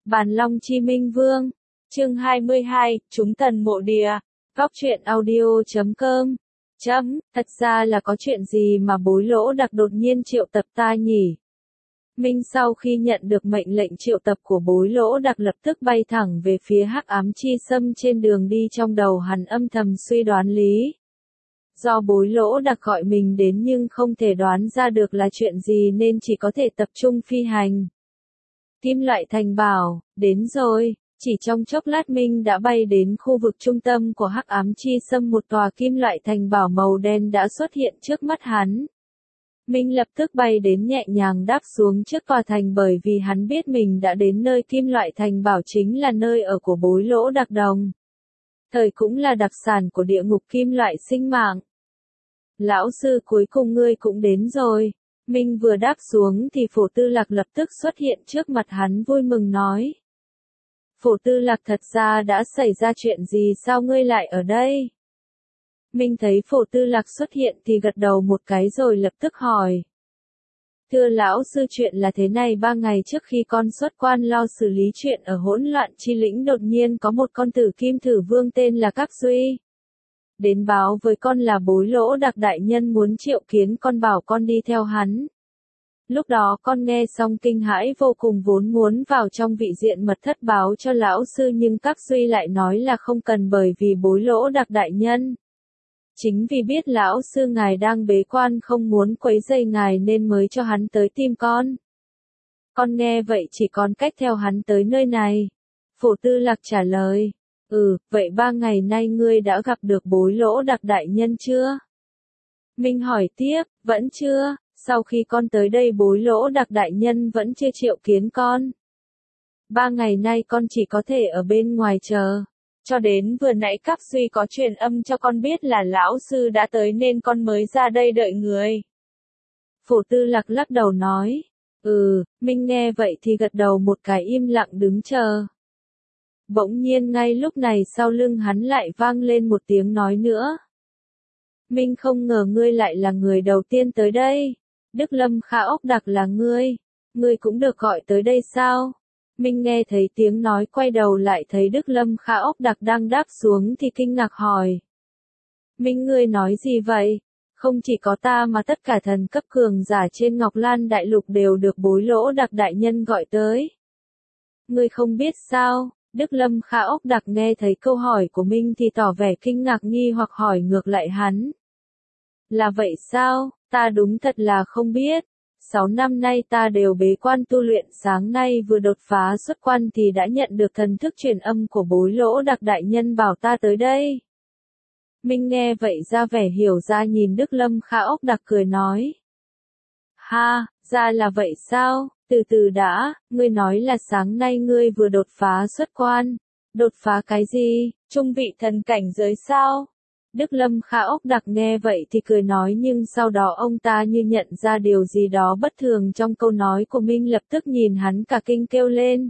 Bàn Long Chi Minh Vương. Chương 22, Chúng Thần Mộ Địa. Góc truyện audio.com. Thật ra là có chuyện gì mà Bối Lỗ Đặc đột nhiên triệu tập ta nhỉ? Minh sau khi nhận được mệnh lệnh triệu tập của Bối Lỗ Đặc lập tức bay thẳng về phía Hắc Ám Chi Sâm, trên đường đi trong đầu hắn âm thầm suy đoán lý. Do Bối Lỗ Đặc gọi mình đến nhưng không thể đoán ra được là chuyện gì nên chỉ có thể tập trung phi hành. Kim Loại Thành Bảo, đến rồi. Chỉ trong chốc lát Minh đã bay đến khu vực trung tâm của Hắc Ám Chi Sâm, một tòa kim loại thành bảo màu đen đã xuất hiện trước mắt hắn. Minh lập tức bay đến nhẹ nhàng đáp xuống trước tòa thành, bởi vì hắn biết mình đã đến nơi kim loại thành bảo chính là nơi ở của Bối Lỗ Đặc đồng. Thời cũng là đặc sản của địa ngục kim loại sinh mạng. Lão sư, cuối cùng ngươi cũng đến rồi. Minh vừa đáp xuống thì Phổ Tư Lạc lập tức xuất hiện trước mặt hắn, vui mừng nói. Phổ Tư Lạc, thật ra đã xảy ra chuyện gì, sao ngươi lại ở đây? Minh thấy Phổ Tư Lạc xuất hiện thì gật đầu một cái rồi lập tức hỏi. Thưa lão sư, chuyện là thế này, 3 ngày trước khi con xuất quan lo xử lý chuyện ở Hỗn Loạn Chi Lĩnh, đột nhiên có một con tử kim thử vương tên là Các Duy đến báo với con là Bối Lỗ Đặc đại nhân muốn triệu kiến con, bảo con đi theo hắn. Lúc đó con nghe xong kinh hãi vô cùng, vốn muốn vào trong vị diện mật thất báo cho lão sư, nhưng Các Duy lại nói là không cần, bởi vì Bối Lỗ Đặc đại nhân chính vì biết lão sư ngài đang bế quan không muốn quấy rầy ngài nên mới cho hắn tới tìm con. Con nghe vậy chỉ còn cách theo hắn tới nơi này. Phổ Tư Lạc trả lời. Vậy 3 ngày nay ngươi đã gặp được Bối Lỗ Đặc đại nhân chưa? Minh hỏi tiếp. Vẫn chưa. Sau khi con tới đây Bối Lỗ Đặc đại nhân vẫn chưa triệu kiến con. 3 ngày nay con chỉ có thể ở bên ngoài chờ. Cho đến vừa nãy Các Duy có truyền âm cho con biết là lão sư đã tới nên con mới ra đây đợi người. Phổ Tư Lạc lắc đầu nói. Minh nghe vậy thì gật đầu một cái, im lặng đứng chờ. Bỗng nhiên ngay lúc này sau lưng hắn lại vang lên một tiếng nói nữa. Minh, không ngờ ngươi lại là người đầu tiên tới đây. Đức Lâm Kha Ốc Đặc là ngươi. Ngươi cũng được gọi tới đây sao? Minh nghe thấy tiếng nói, quay đầu lại thấy Đức Lâm Kha Ốc Đặc đang đáp xuống thì kinh ngạc hỏi. Minh, ngươi nói gì vậy? Không chỉ có ta mà tất cả thần cấp cường giả trên Ngọc Lan Đại Lục đều được Bối Lỗ Đặc đại nhân gọi tới. Ngươi không biết sao? Đức Lâm Kha Ốc Đặc nghe thấy câu hỏi của Minh thì tỏ vẻ kinh ngạc nghi hoặc hỏi ngược lại hắn. Là vậy sao? Ta đúng thật là không biết. 6 năm nay ta đều bế quan tu luyện, sáng nay vừa đột phá xuất quan thì đã nhận được thần thức truyền âm của Bối Lỗ Đặc đại nhân bảo ta tới đây. Minh nghe vậy ra vẻ hiểu ra, nhìn Đức Lâm Kha Ốc Đặc cười nói. Ha, ra là vậy sao? Từ từ đã, ngươi nói là sáng nay ngươi vừa đột phá xuất quan. Đột phá cái gì? Trung vị thần cảnh giới sao? Đức Lâm Kha Ốc Đặc nghe vậy thì cười nói, nhưng sau đó ông ta như nhận ra điều gì đó bất thường trong câu nói của Minh, lập tức nhìn hắn cả kinh kêu lên.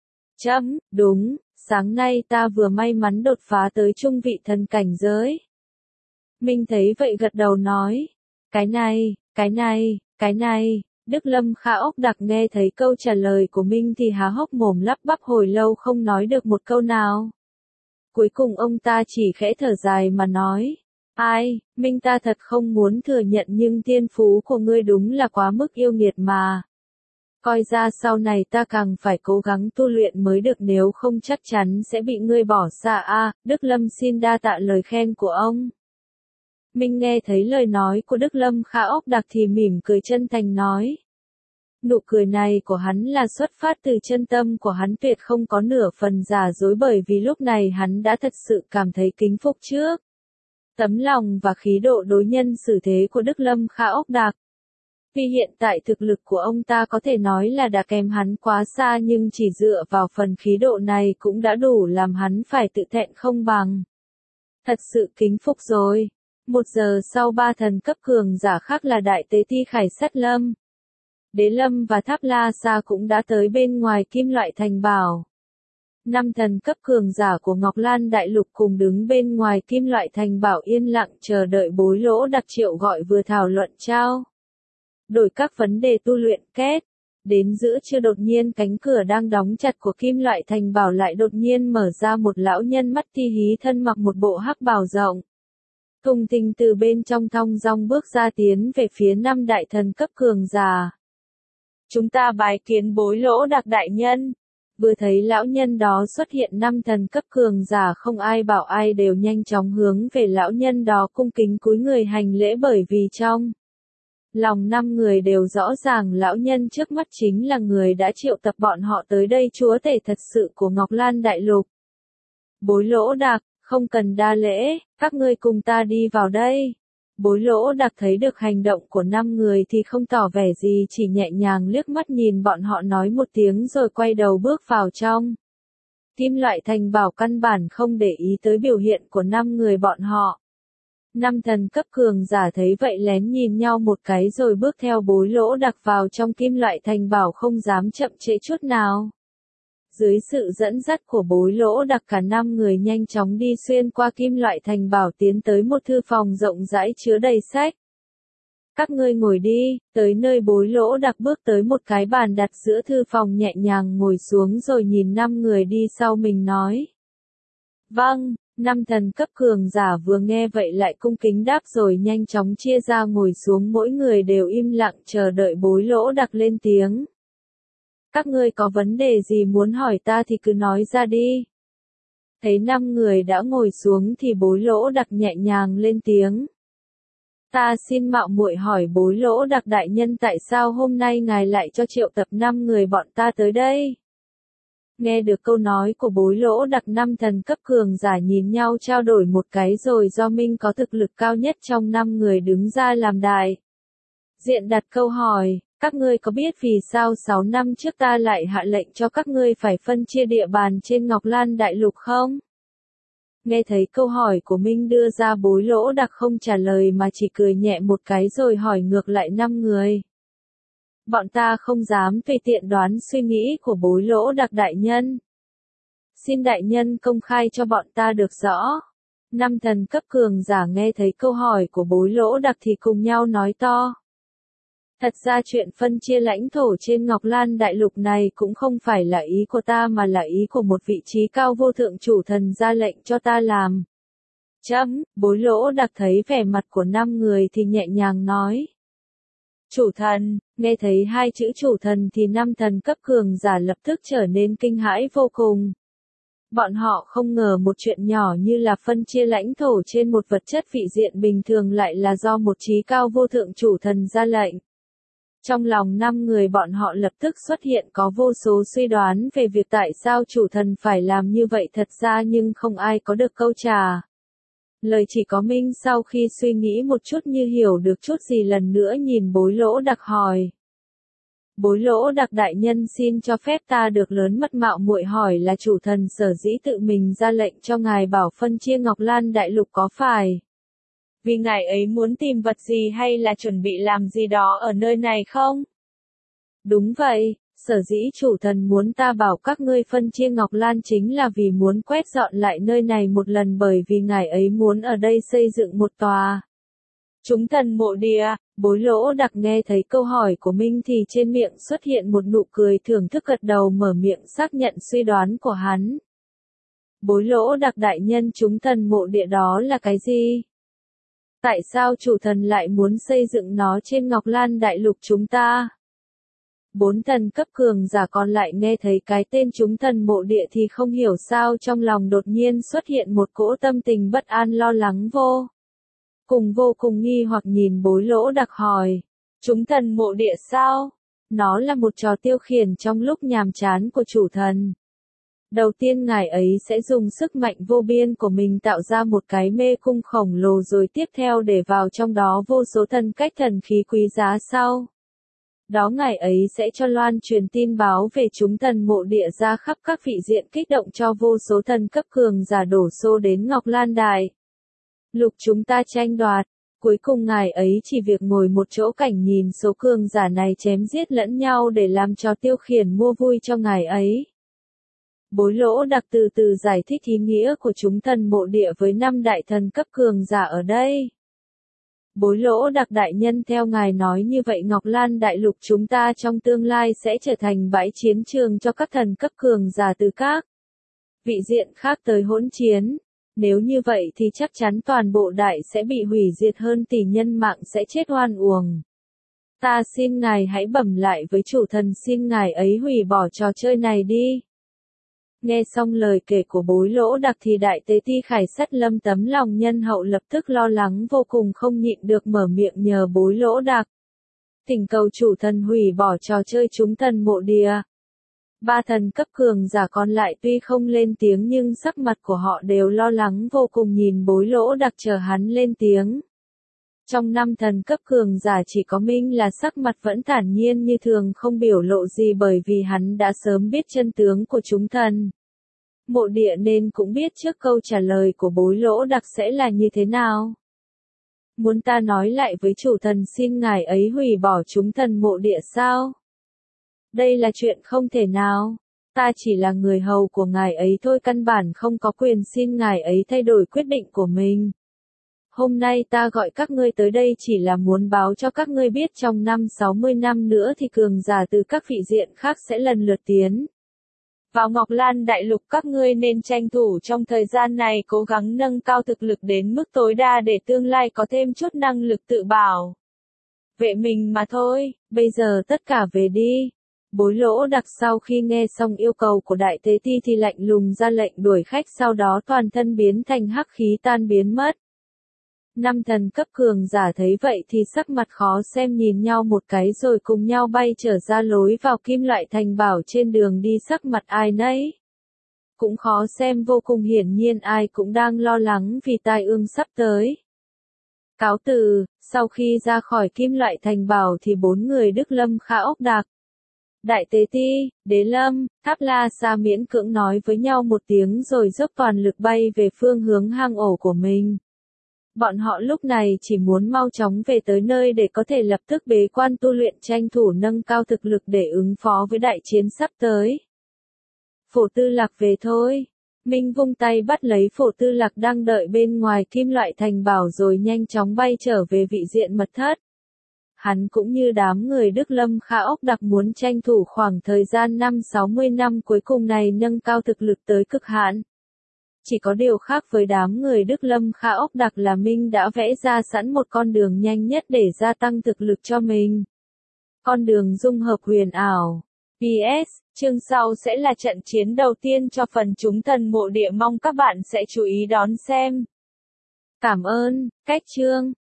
Đúng, sáng nay ta vừa may mắn đột phá tới trung vị thần cảnh giới. Minh thấy vậy gật đầu nói. Cái này. Đức Lâm Kha Ốc Đặc nghe thấy câu trả lời của Minh thì há hốc mồm lắp bắp hồi lâu không nói được một câu nào. Cuối cùng ông ta chỉ khẽ thở dài mà nói. Minh, ta thật không muốn thừa nhận nhưng thiên phú của ngươi đúng là quá mức yêu nghiệt mà. Coi ra sau này ta càng phải cố gắng tu luyện mới được, nếu không chắc chắn sẽ bị ngươi bỏ xa. Đức Lâm xin đa tạ lời khen của ông. Minh nghe thấy lời nói của Đức Lâm Kha Ốc Đặc thì mỉm cười chân thành nói. Nụ cười này của hắn là xuất phát từ chân tâm của hắn, tuyệt không có nửa phần giả dối, bởi vì lúc này hắn đã thật sự cảm thấy kính phục trước tấm lòng và khí độ đối nhân xử thế của Đức Lâm Kha Ốc Đặc. Vì hiện tại thực lực của ông ta có thể nói là đã kém hắn quá xa, nhưng chỉ dựa vào phần khí độ này cũng đã đủ làm hắn phải tự thẹn không bằng. Thật sự kính phục rồi. 1 giờ sau, 3 thần cấp cường giả khác là Đại Tế Ti Khải Sát Lâm, Đế Lâm và Tháp La Sa cũng đã tới bên ngoài kim loại thành bảo. 5 thần cấp cường giả của Ngọc Lan Đại Lục cùng đứng bên ngoài kim loại thành bảo yên lặng chờ đợi Bối Lỗ Đặc triệu gọi, vừa thảo luận trao đổi các vấn đề tu luyện. Đến giữa trưa đột nhiên cánh cửa đang đóng chặt của Kim Loại Thành Bảo lại đột nhiên mở ra, một lão nhân mắt ti hí thân mặc một bộ hắc bào rộng. Thùng thình từ bên trong thong dong bước ra tiến về phía 5 đại thần cấp cường giả. Chúng ta bái kiến Bối Lỗ Đặc đại nhân. Vừa thấy lão nhân đó xuất hiện, 5 thần cấp cường giả không ai bảo ai đều nhanh chóng hướng về lão nhân đó cung kính cúi người hành lễ, bởi vì trong lòng 5 người đều rõ ràng lão nhân trước mắt chính là người đã triệu tập bọn họ tới đây, chúa tể thật sự của Ngọc Lan Đại Lục. Bối Lỗ Đặc, không cần đa lễ, các ngươi cùng ta đi vào đây. Bối Lỗ Đặc thấy được hành động của 5 người thì không tỏ vẻ gì, chỉ nhẹ nhàng liếc mắt nhìn bọn họ nói một tiếng rồi quay đầu bước vào trong. Kim Loại Thành Bảo căn bản không để ý tới biểu hiện của 5 người bọn họ. 5 thần cấp cường giả thấy vậy lén nhìn nhau một cái rồi bước theo Bối Lỗ Đặc vào trong Kim Loại Thành Bảo, không dám chậm trễ chút nào. Dưới sự dẫn dắt của Bối Lỗ Đặc, cả 5 người nhanh chóng đi xuyên qua Kim Loại Thành Bảo tiến tới một thư phòng rộng rãi chứa đầy sách. Các ngươi ngồi đi, tới nơi Bối Lỗ Đặc bước tới một cái bàn đặt giữa thư phòng, nhẹ nhàng ngồi xuống rồi nhìn 5 người đi sau mình nói. Vâng, 5 thần cấp cường giả vừa nghe vậy lại cung kính đáp rồi nhanh chóng chia ra ngồi xuống, mỗi người đều im lặng chờ đợi Bối Lỗ Đặc lên tiếng. Các ngươi có vấn đề gì muốn hỏi ta thì cứ nói ra đi. Thấy 5 người đã ngồi xuống thì Bối Lỗ Đặc nhẹ nhàng lên tiếng. Ta xin mạo muội hỏi Bối Lỗ Đặc đại nhân, tại sao hôm nay ngài lại cho triệu tập 5 người bọn ta tới đây? Nghe được câu nói của Bối Lỗ Đặc, 5 thần cấp cường giả nhìn nhau trao đổi một cái rồi do Minh có thực lực cao nhất trong 5 người đứng ra làm đại diện đặt câu hỏi. Các ngươi có biết vì sao 6 năm trước ta lại hạ lệnh cho các ngươi phải phân chia địa bàn trên Ngọc Lan Đại Lục không? Nghe thấy câu hỏi của Minh đưa ra, Bối Lỗ Đặc không trả lời mà chỉ cười nhẹ một cái rồi hỏi ngược lại 5 người. Bọn ta không dám tùy tiện đoán suy nghĩ của Bối Lỗ Đặc đại nhân. Xin đại nhân công khai cho bọn ta được rõ. 5 thần cấp cường giả nghe thấy câu hỏi của Bối Lỗ Đặc thì cùng nhau nói to. Thật ra chuyện phân chia lãnh thổ trên Ngọc Lan Đại Lục này cũng không phải là ý của ta mà là ý của một vị trí cao vô thượng chủ thần ra lệnh cho ta làm. Bối Lỗ Đặc thấy vẻ mặt của 5 người thì nhẹ nhàng nói. Chủ thần, nghe thấy 2 chữ chủ thần thì 5 thần cấp cường giả lập tức trở nên kinh hãi vô cùng. Bọn họ không ngờ một chuyện nhỏ như là phân chia lãnh thổ trên một vật chất vị diện bình thường lại là do một trí cao vô thượng chủ thần ra lệnh. Trong lòng 5 người bọn họ lập tức xuất hiện có vô số suy đoán về việc tại sao chủ thần phải làm như vậy, thật ra nhưng không ai có được câu trả lời, chỉ có Minh sau khi suy nghĩ một chút như hiểu được chút gì lần nữa nhìn Bối Lỗ Đặc hỏi. Bối Lỗ Đặc đại nhân, xin cho phép ta được lớn mật mạo muội hỏi là chủ thần sở dĩ tự mình ra lệnh cho ngài bảo phân chia Ngọc Lan Đại Lục có phải vì ngài ấy muốn tìm vật gì hay là chuẩn bị làm gì đó ở nơi này không? Đúng vậy, sở dĩ chủ thần muốn ta bảo các ngươi phân chia Ngọc Lan chính là vì muốn quét dọn lại nơi này một lần, bởi vì ngài ấy muốn ở đây xây dựng một tòa chúng thần mộ địa. Bối Lỗ Đặc nghe thấy câu hỏi của Minh thì trên miệng xuất hiện một nụ cười thưởng thức, gật đầu mở miệng xác nhận suy đoán của hắn. Bối Lỗ Đặc đại nhân, chúng thần mộ địa đó là cái gì? Tại sao chủ thần lại muốn xây dựng nó trên Ngọc Lan Đại Lục chúng ta? 4 thần cấp cường giả còn lại nghe thấy cái tên chúng thần mộ địa thì không hiểu sao trong lòng đột nhiên xuất hiện một cỗ tâm tình bất an lo lắng vô cùng nghi hoặc nhìn Bối Lỗ Đặc hỏi. Chúng thần mộ địa sao? Nó là một trò tiêu khiển trong lúc nhàm chán của chủ thần. Đầu tiên ngài ấy sẽ dùng sức mạnh vô biên của mình tạo ra một cái mê cung khổng lồ, rồi tiếp theo để vào trong đó vô số thần cách thần khí quý giá, sau đó ngài ấy sẽ cho loan truyền tin báo về chúng thần mộ địa ra khắp các vị diện, kích động cho vô số thần cấp cường giả đổ xô đến Ngọc Lan Đại Lục chúng ta tranh đoạt. Cuối cùng ngài ấy chỉ việc ngồi một chỗ cảnh nhìn số cường giả này chém giết lẫn nhau để làm trò tiêu khiển mua vui cho ngài ấy. Bối Lỗ Đặc từ từ giải thích ý nghĩa của chúng thần mộ địa với 5 đại thần cấp cường giả ở đây. Bối Lỗ Đặc đại nhân, theo ngài nói như vậy Ngọc Lan đại lục chúng ta trong tương lai sẽ trở thành bãi chiến trường cho các thần cấp cường giả từ các vị diện khác tới hỗn chiến. Nếu như vậy thì chắc chắn toàn bộ đại sẽ bị hủy diệt, hơn tỷ nhân mạng sẽ chết oan uổng. Ta xin ngài hãy bẩm lại với chủ thần, xin ngài ấy hủy bỏ trò chơi này đi. Nghe xong lời kể của Bối Lỗ Đặc thì đại tế ti Khải Sắt Lâm tấm lòng nhân hậu lập tức lo lắng vô cùng, không nhịn được mở miệng nhờ Bối Lỗ Đặc thỉnh cầu chủ thần hủy bỏ trò chơi chúng thần mộ địa. Ba thần cấp cường giả còn lại tuy không lên tiếng nhưng sắc mặt của họ đều lo lắng vô cùng nhìn Bối Lỗ Đặc chờ hắn lên tiếng. Trong 5 thần cấp cường giả chỉ có Minh là sắc mặt vẫn thản nhiên như thường, không biểu lộ gì, bởi vì hắn đã sớm biết chân tướng của chúng thần mộ địa nên cũng biết trước câu trả lời của Bối Lỗ Đặc sẽ là như thế nào. Muốn ta nói lại với chủ thần xin ngài ấy hủy bỏ chúng thần mộ địa sao? Đây là chuyện không thể nào. Ta chỉ là người hầu của ngài ấy thôi, căn bản không có quyền xin ngài ấy thay đổi quyết định của mình. Hôm nay ta gọi các ngươi tới đây chỉ là muốn báo cho các ngươi biết trong 60 năm nữa thì cường giả từ các vị diện khác sẽ lần lượt tiến vào Ngọc Lan đại lục, các ngươi nên tranh thủ trong thời gian này cố gắng nâng cao thực lực đến mức tối đa để tương lai có thêm chút năng lực tự bảo vệ mình mà thôi. Bây giờ tất cả về đi. Bối Lỗ Đặc sau khi nghe xong yêu cầu của đại tế ti thì lạnh lùng ra lệnh đuổi khách, sau đó toàn thân biến thành hắc khí tan biến mất. 5 thần cấp cường giả thấy vậy thì sắc mặt khó xem, nhìn nhau một cái rồi cùng nhau bay trở ra lối vào kim loại thành bảo. Trên đường đi sắc mặt ai nấy cũng khó xem vô cùng, hiển nhiên ai cũng đang lo lắng vì tai ương sắp tới. Cáo từ, sau khi ra khỏi kim loại thành bảo thì 4 người Đức Lâm Khả Ốc Đạc, Đại Tế Ti, Đế Lâm, Tháp La Sa miễn cưỡng nói với nhau một tiếng rồi dốc toàn lực bay về phương hướng hang ổ của mình. Bọn họ lúc này chỉ muốn mau chóng về tới nơi để có thể lập tức bế quan tu luyện, tranh thủ nâng cao thực lực để ứng phó với đại chiến sắp tới. Phổ Tư Lạc về thôi. Minh vung tay bắt lấy Phổ Tư Lạc đang đợi bên ngoài kim loại thành bảo rồi nhanh chóng bay trở về vị diện mật thất. Hắn cũng như đám người Đức Lâm Khả Ốc Đặc muốn tranh thủ khoảng thời gian 60 năm cuối cùng này nâng cao thực lực tới cực hạn. Chỉ có điều khác với đám người Đức Lâm Khả Ốc Đặc là Minh đã vẽ ra sẵn một con đường nhanh nhất để gia tăng thực lực cho mình. Con đường dung hợp huyền ảo. PS, chương sau sẽ là trận chiến đầu tiên cho phần chúng thần mộ địa, mong các bạn sẽ chú ý đón xem. Cảm ơn, cách chương.